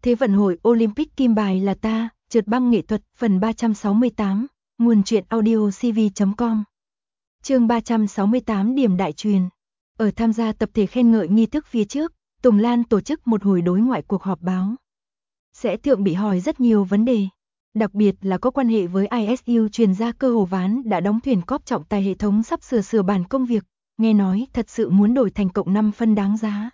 Thế vận hội Olympic kim bài là ta, trượt băng nghệ thuật, phần 368, nguồn truyện audio cv.com. Chương 368 điểm đại truyền. Ở tham gia tập thể khen ngợi nghi thức phía trước, Tùng Lan tổ chức một hồi đối ngoại cuộc họp báo. Sẽ thượng bị hỏi rất nhiều vấn đề, đặc biệt là có quan hệ với ISU. Truyền ra Cơ Hồ Ván đã đóng thuyền cóp trọng tài hệ thống sắp sửa bản công việc, nghe nói thật sự muốn đổi thành cộng 5 phân đáng giá.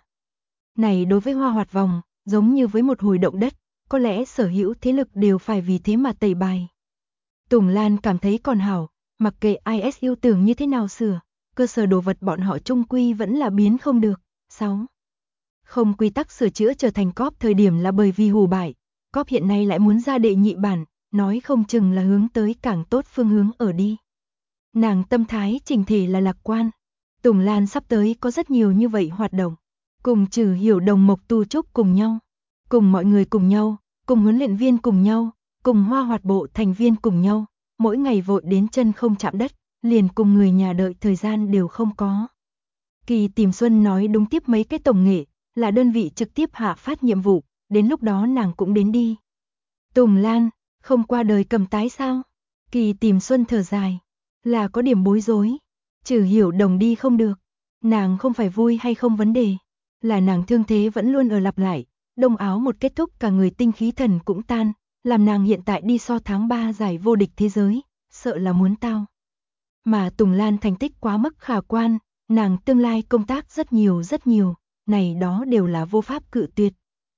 Này đối với Hoa Hoạt vòng, giống như với một hồi động đất, có lẽ sở hữu thế lực đều phải vì thế mà tẩy bài. Tùng Lan cảm thấy còn hảo, mặc kệ ISU tưởng như thế nào sửa, cơ sở đồ vật bọn họ chung quy vẫn là biến không được. 6. Không quy tắc sửa chữa trở thành cóp thời điểm là bởi vì hù bại, cóp hiện nay lại muốn ra đệ nhị bản, nói không chừng là hướng tới càng tốt phương hướng ở đi. Nàng tâm thái chỉnh thể là lạc quan. Tùng Lan sắp tới có rất nhiều như vậy hoạt động, cùng Trừ Hiểu Đồng, Mộc Tu Trúc cùng nhau, cùng mọi người cùng nhau, cùng huấn luyện viên cùng nhau, cùng Hoa Hoạt bộ thành viên cùng nhau, mỗi ngày vội đến chân không chạm đất, liền cùng người nhà đợi thời gian đều không có. Kỳ Tìm Xuân nói đúng, tiếp mấy cái tổng nghệ là đơn vị trực tiếp hạ phát nhiệm vụ, đến lúc đó nàng cũng đến đi. Tùng Lan, không qua đời cầm tái sao? Kỳ Tìm Xuân thở dài, là có điểm bối rối. Trừ Hiểu Đồng đi không được, nàng không phải vui hay không vấn đề, là nàng thương thế vẫn luôn ở lặp lại, đông áo một kết thúc cả người tinh khí thần cũng tan, làm nàng hiện tại đi so tháng 3 giải vô địch thế giới, sợ là muốn tao. Mà Tùng Lan thành tích quá mức khả quan, nàng tương lai công tác rất nhiều, này đó đều là vô pháp cự tuyệt.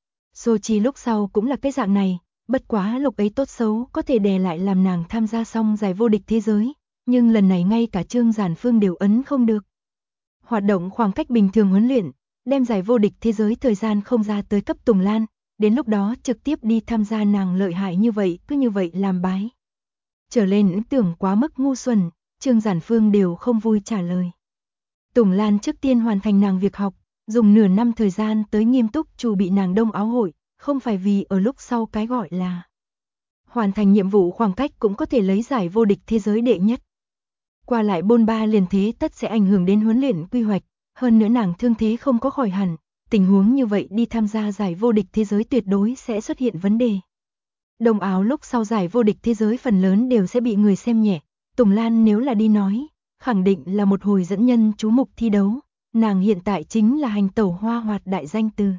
Sochi lúc sau cũng là cái dạng này, bất quá lúc ấy tốt xấu có thể đè lại làm nàng tham gia xong giải vô địch thế giới, nhưng lần này ngay cả Trương Giản Phương đều ấn không được. Hoạt động khoảng cách bình thường huấn luyện, đem giải vô địch thế giới thời gian không ra tới cấp Tùng Lan, đến lúc đó trực tiếp đi tham gia nàng lợi hại như vậy, cứ như vậy làm bái. Trở lên tưởng quá mức ngu xuẩn, Trương Giản Phương đều không vui trả lời. Tùng Lan trước tiên hoàn thành nàng việc học, dùng nửa năm thời gian tới nghiêm túc chuẩn bị nàng đông áo hội, không phải vì ở lúc sau cái gọi là hoàn thành nhiệm vụ khoảng cách cũng có thể lấy giải vô địch thế giới đệ nhất. Qua lại bôn ba liền thế tất sẽ ảnh hưởng đến huấn luyện quy hoạch, hơn nữa nàng thương thế không có khỏi hẳn, tình huống như vậy đi tham gia giải vô địch thế giới tuyệt đối sẽ xuất hiện vấn đề. Đông áo lúc sau giải vô địch thế giới phần lớn đều sẽ bị người xem nhẹ, Tùng Lan nếu là đi nói, khẳng định là một hồi dẫn nhân chú mục thi đấu, nàng hiện tại chính là hành tẩu Hoa Hoạt đại danh từ.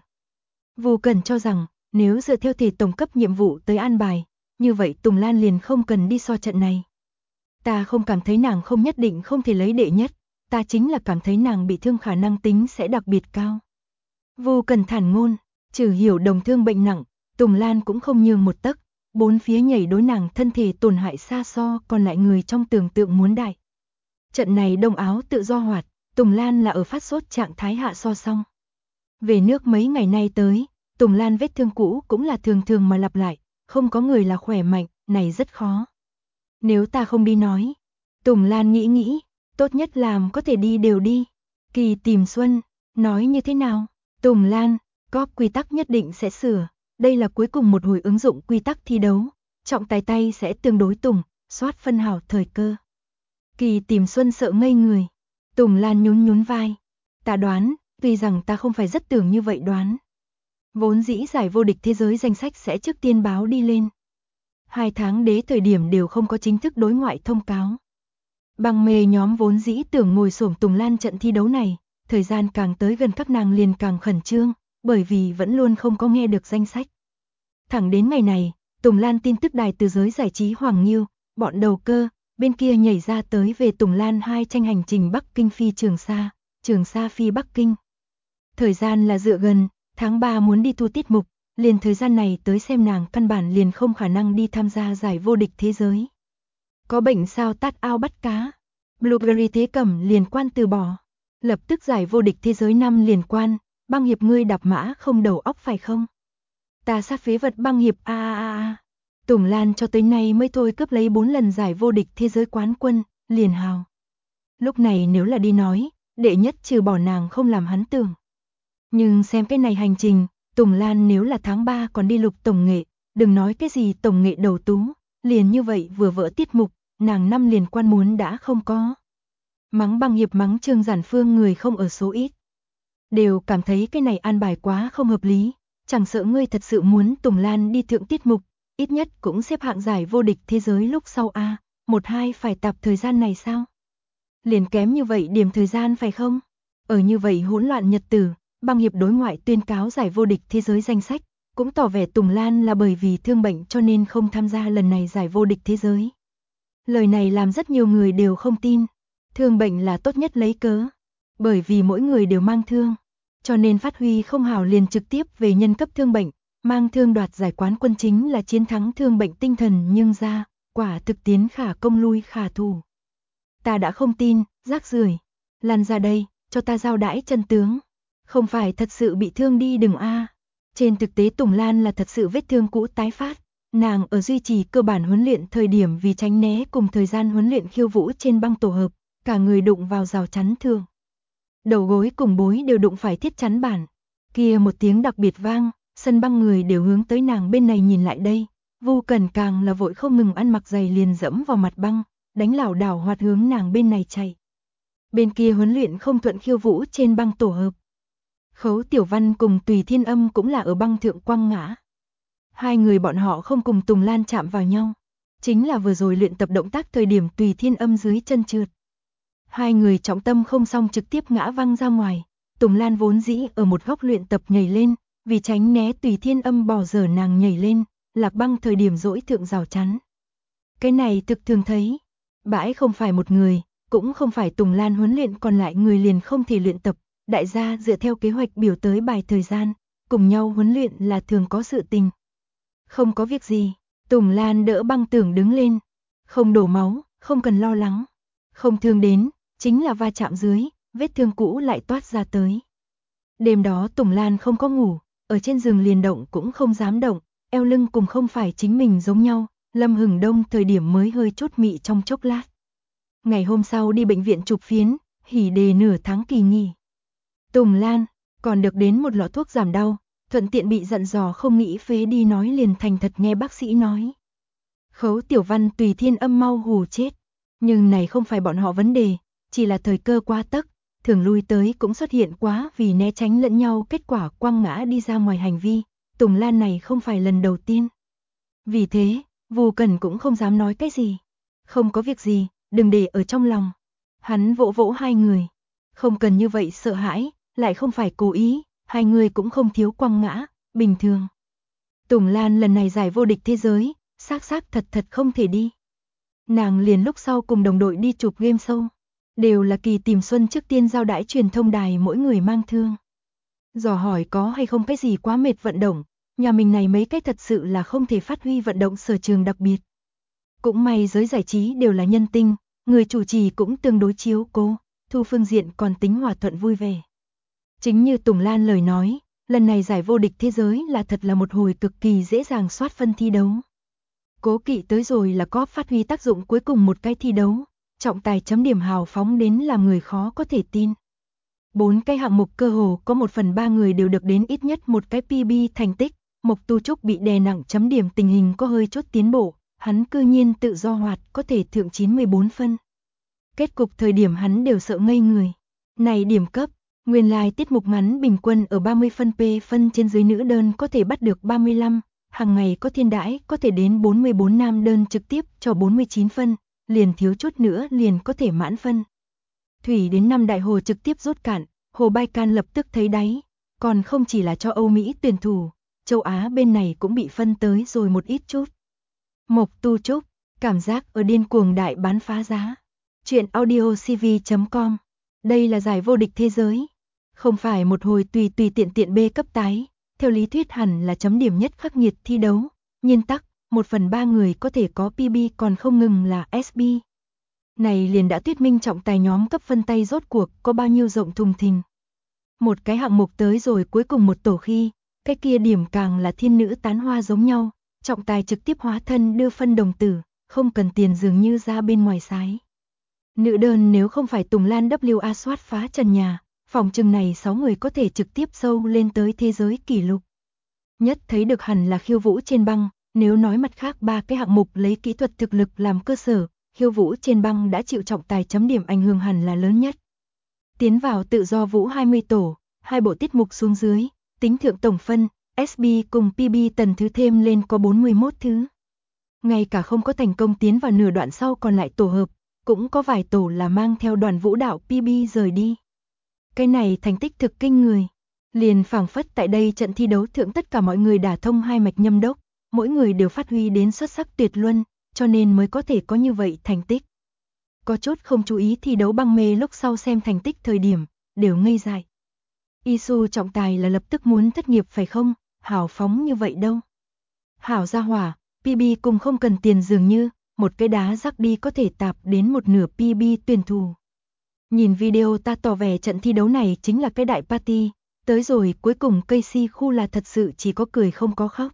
Vô Cần cho rằng, nếu dựa theo thể tổng cấp nhiệm vụ tới an bài, như vậy Tùng Lan liền không cần đi so trận này. Ta không cảm thấy nàng không nhất định không thể lấy đệ nhất, ta chính là cảm thấy nàng bị thương khả năng tính sẽ đặc biệt cao. Vô Cần thản ngôn, Trừ Hiểu Đồng thương bệnh nặng, Tùng Lan cũng không nhường một tấc, bốn phía nhảy đối nàng thân thể tổn hại xa so, còn lại người trong tưởng tượng muốn đại. Trận này đông áo tự do hoạt, Tùng Lan là ở phát sốt trạng thái hạ so xong. Về nước mấy ngày nay tới, Tùng Lan vết thương cũ cũng là thường mà lặp lại, không có người là khỏe mạnh, này rất khó. Nếu ta không đi nói, Tùng Lan nghĩ, tốt nhất làm có thể đi đều đi. Kỳ Tìm Xuân, nói như thế nào? Tùng Lan, cóp quy tắc nhất định sẽ sửa, đây là cuối cùng một hồi ứng dụng quy tắc thi đấu, trọng tài tay sẽ tương đối Tùng, soát phân hảo thời cơ. Kỳ Tìm Xuân sợ ngây người, Tùng Lan nhún vai, ta đoán, tuy rằng ta không phải rất tưởng như vậy đoán. Vốn dĩ giải vô địch thế giới danh sách sẽ trước tiên báo đi lên. 2 tháng đế thời điểm đều không có chính thức đối ngoại thông cáo. Băng mê nhóm vốn dĩ tưởng ngồi xổm Tùng Lan trận thi đấu này, thời gian càng tới gần các nàng liền càng khẩn trương, bởi vì vẫn luôn không có nghe được danh sách. Thẳng đến ngày này, Tùng Lan tin tức đài từ giới giải trí Hoàng Nghiêu, bọn đầu cơ, bên kia nhảy ra tới về Tùng Lan 2 tranh hành trình Bắc Kinh phi Trường Sa phi Bắc Kinh. Thời gian là dựa gần, tháng 3 muốn đi thu tiết mục, liền thời gian này tới xem nàng căn bản liền không khả năng đi tham gia giải vô địch thế giới. Có bệnh sao tát ao bắt cá, Blueberry Thế Cẩm liền quan từ bỏ, lập tức giải vô địch thế giới 5 liền quan, băng hiệp ngươi đạp mã không đầu óc phải không? Ta sát phế vật băng hiệp Tùng Lan cho tới nay mới thôi cướp lấy 4 lần giải vô địch thế giới quán quân, liền hào. Lúc này nếu là đi nói, đệ nhất trừ bỏ nàng không làm hắn tưởng. Nhưng xem cái này hành trình, Tùng Lan nếu là tháng 3 còn đi lục tổng nghệ, đừng nói cái gì tổng nghệ đầu tú, liền như vậy vừa vỡ tiết mục, nàng 5 liền quan muốn đã không có. Mắng băng hiệp mắng Trương Giản Phương người không ở số ít. Đều cảm thấy cái này an bài quá không hợp lý, chẳng sợ ngươi thật sự muốn Tùng Lan đi thượng tiết mục, ít nhất cũng xếp hạng giải vô địch thế giới lúc sau a, 1-2 phải tạp thời gian này sao? Liền kém như vậy điểm thời gian phải không? Ở như vậy hỗn loạn nhật tử, băng hiệp đối ngoại tuyên cáo giải vô địch thế giới danh sách, cũng tỏ vẻ Tùng Lan là bởi vì thương bệnh cho nên không tham gia lần này giải vô địch thế giới. Lời này làm rất nhiều người đều không tin, thương bệnh là tốt nhất lấy cớ, bởi vì mỗi người đều mang thương, cho nên phát huy không hảo liền trực tiếp về nhân cấp thương bệnh, mang thương đoạt giải quán quân chính là chiến thắng thương bệnh tinh thần nhưng ra, quả thực tiến khả công lui khả thủ. Ta đã không tin, rác rưởi, lăn ra đây, cho ta giao đãi chân tướng. Không phải thật sự bị thương đi đừng a. Trên thực tế Tùng Lan là thật sự vết thương cũ tái phát, nàng ở duy trì cơ bản huấn luyện thời điểm vì tránh né cùng thời gian huấn luyện khiêu vũ trên băng tổ hợp, cả người đụng vào rào chắn thương. Đầu gối cùng bối đều đụng phải thiết chắn bản. Kia một tiếng đặc biệt vang, sân băng người đều hướng tới nàng bên này nhìn lại đây. Vu Cẩn càng là vội không ngừng ăn mặc giày liền dẫm vào mặt băng, đánh lảo đảo hoạt hướng nàng bên này chạy. Bên kia huấn luyện không thuận khiêu vũ trên băng tổ hợp. Khấu Tiểu Văn cùng Tùy Thiên Âm cũng là ở băng thượng quăng ngã. Hai người bọn họ không cùng Tùng Lan chạm vào nhau. Chính là vừa rồi luyện tập động tác thời điểm Tùy Thiên Âm dưới chân trượt. Hai người trọng tâm không xong trực tiếp ngã văng ra ngoài. Tùng Lan vốn dĩ ở một góc luyện tập nhảy lên, vì tránh né Tùy Thiên Âm bỏ dở nàng nhảy lên, lạc băng thời điểm dỗi thượng rào chắn. Cái này thực thường thấy. Bãi không phải một người, cũng không phải Tùng Lan huấn luyện còn lại người liền không thể luyện tập. Đại gia dựa theo kế hoạch biểu tới bài thời gian, cùng nhau huấn luyện là thường có sự tình. Không có việc gì, Tùng Lan đỡ băng tường đứng lên. Không đổ máu, không cần lo lắng. Không thương đến, chính là va chạm dưới, vết thương cũ lại toát ra tới. Đêm đó Tùng Lan không có ngủ, ở trên giường liền động cũng không dám động, eo lưng cùng không phải chính mình giống nhau, Lâm Hừng Đông thời điểm mới hơi chút mị trong chốc lát. Ngày hôm sau đi bệnh viện chụp phiến, hỉ đề nửa tháng kỳ nghỉ. Tùng Lan, còn được đến một lọ thuốc giảm đau, thuận tiện bị dặn dò không nghĩ phế đi nói liền thành thật nghe bác sĩ nói. Khấu Tiểu Văn Tùy Thiên Âm mau hù chết, nhưng này không phải bọn họ vấn đề, chỉ là thời cơ quá tấc, thường lui tới cũng xuất hiện quá vì né tránh lẫn nhau kết quả quăng ngã đi ra ngoài hành vi, Tùng Lan này không phải lần đầu tiên. Vì thế, Vu Cẩn cũng không dám nói cái gì. Không có việc gì, đừng để ở trong lòng. Hắn vỗ vỗ hai người. Không cần như vậy sợ hãi, lại không phải cố ý, hai người cũng không thiếu quăng ngã, bình thường. Tùng Lan lần này giải vô địch thế giới, xác thật không thể đi. Nàng liền lúc sau cùng đồng đội đi chụp game show. Đều là Kỳ Tìm Xuân trước tiên giao đãi truyền thông đài mỗi người mang thương. Dò hỏi có hay không cái gì quá mệt vận động, nhà mình này mấy cái thật sự là không thể phát huy vận động sở trường đặc biệt. Cũng may giới giải trí đều là nhân tinh, người chủ trì cũng tương đối chiếu cố, thu phương diện còn tính hòa thuận vui vẻ. Chính như Tùng Lan lời nói, lần này giải vô địch thế giới là thật là một hồi cực kỳ dễ dàng soát phân thi đấu. Cố Kỵ tới rồi là có phát huy tác dụng cuối cùng một cái thi đấu, trọng tài chấm điểm hào phóng đến làm người khó có thể tin. 4 cái hạng mục cơ hồ có 1/3 người đều được đến ít nhất một cái PB thành tích, Mộc Tu Trúc bị đè nặng chấm điểm tình hình có hơi chút tiến bộ, hắn cư nhiên tự do hoạt có thể thượng 94 phân. Kết cục thời điểm hắn đều sợ ngây người. Này điểm cấp, nguyên lai tiết mục ngắn bình quân ở 30 phân P phân trên dưới nữ đơn có thể bắt được 35, hàng ngày có thiên đãi có thể đến 44 nam đơn trực tiếp cho 49 phân, liền thiếu chút nữa liền có thể mãn phân. Thủy đến 5 đại hồ trực tiếp rút cạn, Hồ Bai Can lập tức thấy đáy, còn không chỉ là cho Âu Mỹ tuyển thủ, châu Á bên này cũng bị phân tới rồi một ít chút. Mộc Tu Trúc, cảm giác ở điên cuồng đại bán phá giá. Chuyện audiocv.com. Đây là giải vô địch thế giới, không phải một hồi tùy tiện tiện B cấp tái, theo lý thuyết hẳn là chấm điểm nhất khắc nghiệt thi đấu, nhiên tắc, 1/3 người có thể có PB còn không ngừng là SB. Này liền đã thuyết minh trọng tài nhóm cấp phân tay rốt cuộc có bao nhiêu rộng thùng thình. Một cái hạng mục tới rồi cuối cùng một tổ khi, cái kia điểm càng là thiên nữ tán hoa giống nhau, trọng tài trực tiếp hóa thân đưa phân đồng tử, không cần tiền dường như ra bên ngoài sái. Nữ đơn nếu không phải Tùng Lan WA soát phá trần nhà, phòng chừng này 6 người có thể trực tiếp sâu lên tới thế giới kỷ lục. Nhất thấy được hẳn là khiêu vũ trên băng, nếu nói mặt khác 3 cái hạng mục lấy kỹ thuật thực lực làm cơ sở, khiêu vũ trên băng đã chịu trọng tài chấm điểm ảnh hưởng hẳn là lớn nhất. Tiến vào tự do vũ 20 tổ, 2 bộ tiết mục xuống dưới, tính thượng tổng phân, SB cùng PB tần thứ thêm lên có 41 thứ. Ngay cả không có thành công tiến vào nửa đoạn sau còn lại tổ hợp, cũng có vài tổ là mang theo đoàn vũ đạo PB rời đi. Cái này thành tích thực kinh người. Liền phảng phất tại đây trận thi đấu thượng tất cả mọi người đả thông hai mạch nhâm đốc, mỗi người đều phát huy đến xuất sắc tuyệt luân, cho nên mới có thể có như vậy thành tích. Có chút không chú ý thi đấu băng mê lúc sau xem thành tích thời điểm, đều ngây dại. Isu trọng tài là lập tức muốn thất nghiệp phải không, hào phóng như vậy đâu. Hảo gia hỏa, PB cùng không cần tiền dường như, một cái đá rắc đi có thể tạp đến một nửa PB tuyển thủ. Nhìn video ta tỏ vẻ trận thi đấu này chính là cái đại party, tới rồi cuối cùng Casey khu là thật sự chỉ có cười không có khóc.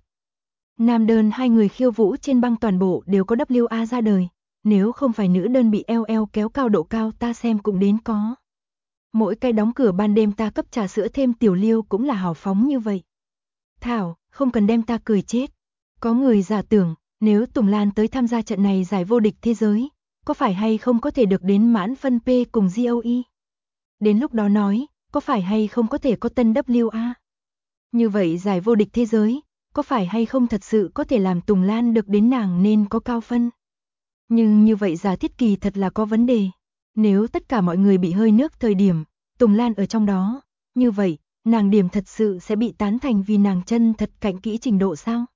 Nam đơn hai người khiêu vũ trên băng toàn bộ đều có WA ra đời, nếu không phải nữ đơn bị eo kéo cao độ cao ta xem cũng đến có. Mỗi cái đóng cửa ban đêm ta cấp trà sữa thêm tiểu liêu cũng là hào phóng như vậy. Thảo, không cần đem ta cười chết. Có người giả tưởng, nếu Tùng Lan tới tham gia trận này giải vô địch thế giới, có phải hay không có thể được đến mãn phân P cùng GOE? Đến lúc đó nói, có phải hay không có thể có tân WA? Như vậy giải vô địch thế giới, có phải hay không thật sự có thể làm Tùng Lan được đến nàng nên có cao phân? Nhưng như vậy giả thiết kỳ thật là có vấn đề. Nếu tất cả mọi người bị hơi nước thời điểm, Tùng Lan ở trong đó, như vậy, nàng điểm thật sự sẽ bị tán thành vì nàng chân thật cạnh kỹ trình độ sao?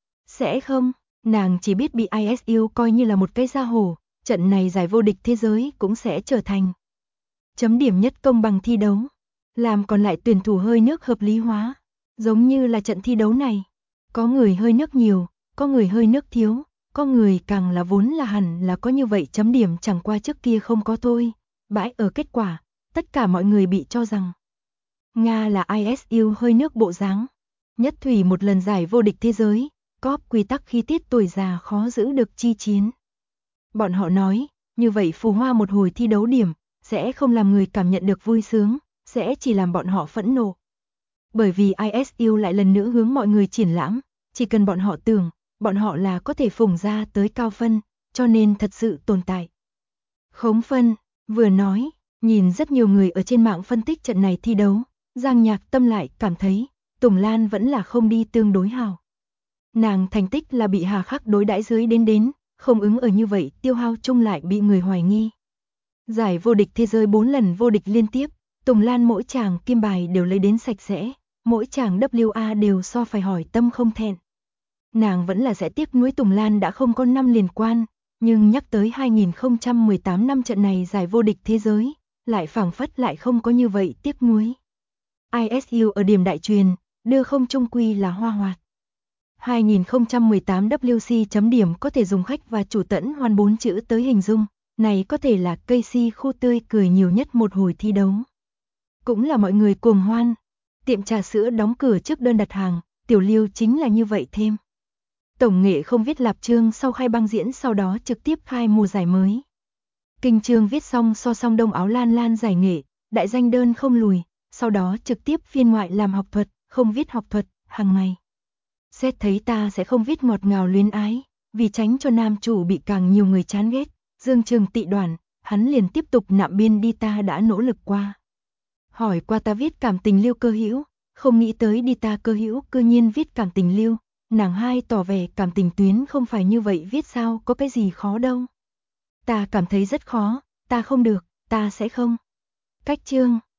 Sẽ không, nàng chỉ biết bị ISU coi như là một cái gia hổ, trận này giải vô địch thế giới cũng sẽ trở thành chấm điểm nhất công bằng thi đấu, làm còn lại tuyển thủ hơi nước hợp lý hóa, giống như là trận thi đấu này, có người hơi nước nhiều, có người hơi nước thiếu, có người càng là vốn là hẳn là có như vậy chấm điểm chẳng qua trước kia không có thôi, bãi ở kết quả, tất cả mọi người bị cho rằng Nga là ISU hơi nước bộ dáng, nhất thủy một lần giải vô địch thế giới, cóp quy tắc khi tiết tuổi già khó giữ được chi chiến. Bọn họ nói, như vậy phù hoa một hồi thi đấu điểm, sẽ không làm người cảm nhận được vui sướng, sẽ chỉ làm bọn họ phẫn nộ. Bởi vì ISU lại lần nữa hướng mọi người triển lãm, chỉ cần bọn họ tưởng, bọn họ là có thể phủng ra tới cao phân, cho nên thật sự tồn tại. Khống phân, vừa nói, nhìn rất nhiều người ở trên mạng phân tích trận này thi đấu, Giang Nhạc Tâm lại cảm thấy, Tùng Lan vẫn là không đi tương đối hào. Nàng thành tích là bị hà khắc đối đãi dưới đến, không ứng ở như vậy tiêu hao chung lại bị người hoài nghi. Giải vô địch thế giới 4 lần vô địch liên tiếp, Tùng Lan mỗi chàng kim bài đều lấy đến sạch sẽ, mỗi chàng WA đều so phải hỏi tâm không thẹn. Nàng vẫn là sẽ tiếc nuối Tùng Lan đã không có năm liên quan, nhưng nhắc tới 2018 năm trận này giải vô địch thế giới, lại phảng phất lại không có như vậy tiếc nuối. ISU ở điểm đại truyền, đưa không trung quy là hoa hoạt. 2018 WC chấm điểm có thể dùng khách và chủ tẫn hoan 4 chữ tới hình dung, này có thể là Casey khu tươi cười nhiều nhất một hồi thi đấu. Cũng là mọi người cuồng hoan, tiệm trà sữa đóng cửa trước đơn đặt hàng, tiểu liêu chính là như vậy thêm. Tổng nghệ không viết lạp chương sau khai băng diễn sau đó trực tiếp khai mùa giải mới. Kinh chương viết xong so song đông áo lan lan giải nghệ, đại danh đơn không lùi, sau đó trực tiếp phiên ngoại làm học thuật, không viết học thuật, hàng ngày. Xét thấy ta sẽ không viết ngọt ngào luyến ái, vì tránh cho nam chủ bị càng nhiều người chán ghét, Dương Trường tị đoàn, hắn liền tiếp tục nạm biên đi ta đã nỗ lực qua. Hỏi qua ta viết cảm tình liêu cơ hữu, không nghĩ tới đi ta cơ hữu cơ nhiên viết cảm tình liêu, nàng hai tỏ vẻ cảm tình tuyến không phải như vậy viết sao có cái gì khó đâu. Ta cảm thấy rất khó, ta không được, ta sẽ không. Cách chương